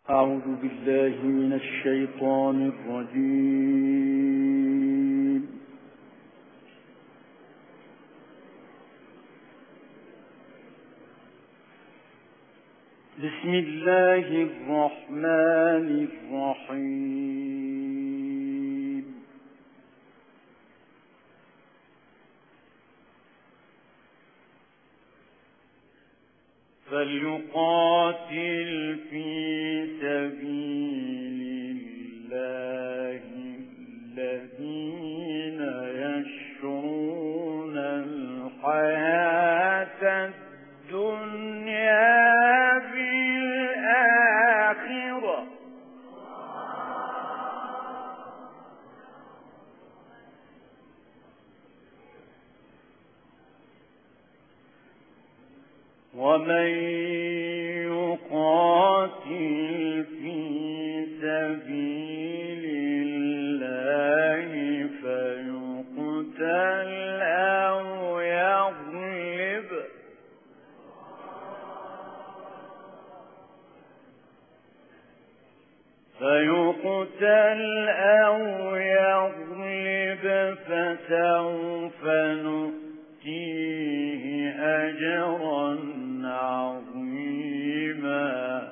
أعوذ بالله من الشيطان الرجيم. بسم الله الرحمن الرحيم. فليقاتل في سبيل الله الذين يشرون الحياة الدنيا بالآخرة ومن يقاتل في سبيل الله فيقتل أو يغلب فسوف نؤتيه أجرا عظيما.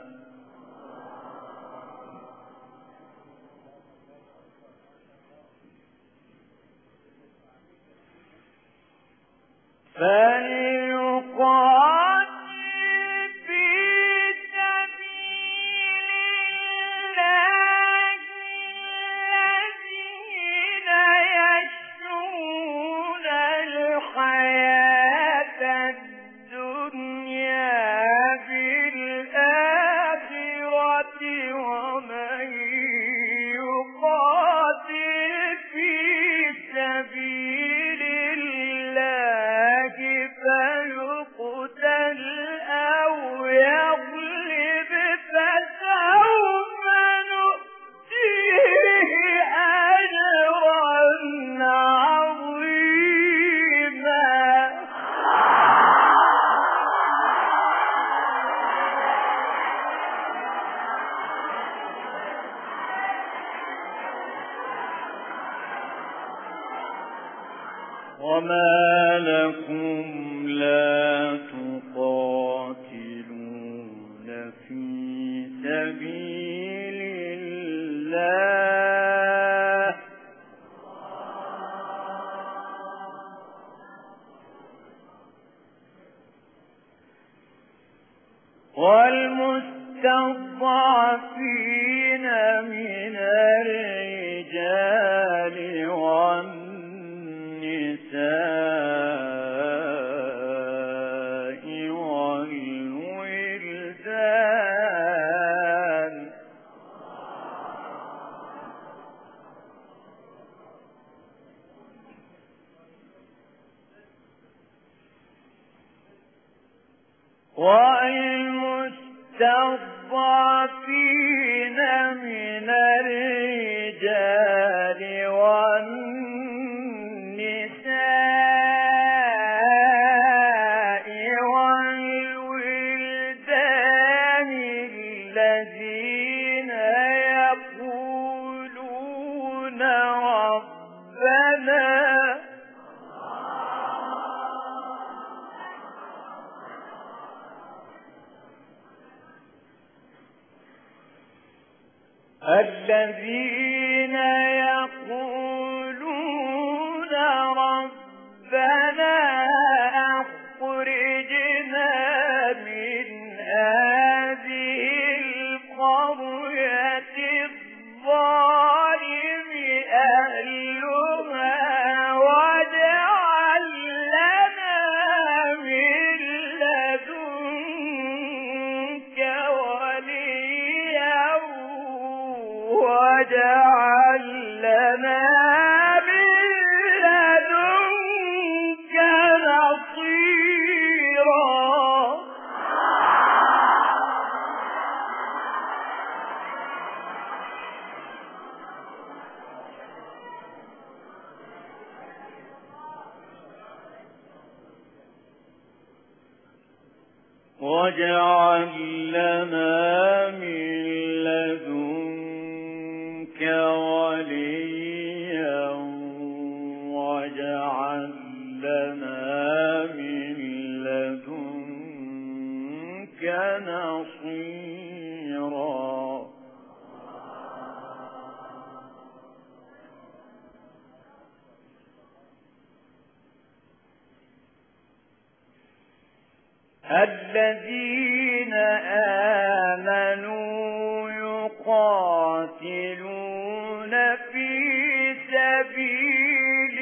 وما لكم لا تقاتلون في سبيل الله والمستضعفين من الرجال والنساء والولدان والمستضعفين من الرجال والنساء والولدان الذين يقولون ربنا أخرجنا من هذه القرية الظالم أهلها واجعل لنا من لدنك وليا واجعل لنا من لدنك نصيرا. واجعل لنا من والذين آمنوا يقاتلون في سبيل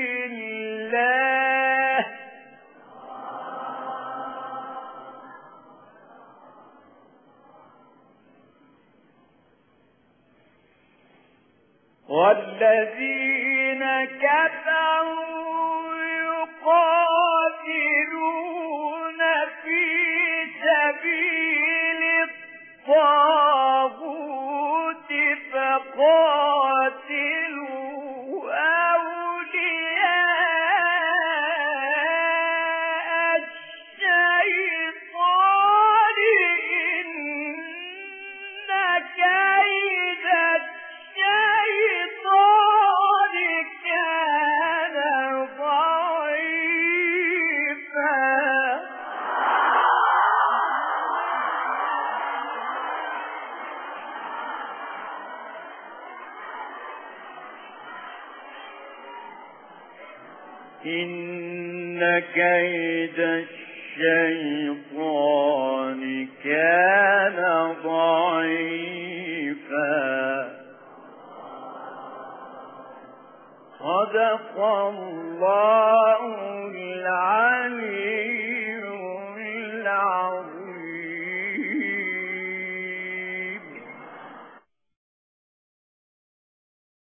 الله والذين كفروا يقاتلون في سبيل الطاغوت فقاتلوا أولياء الشيطان إن كيد الشيطان كان ضعيفا إن كيد الشيطان كان ضعيفا صدق الله العلي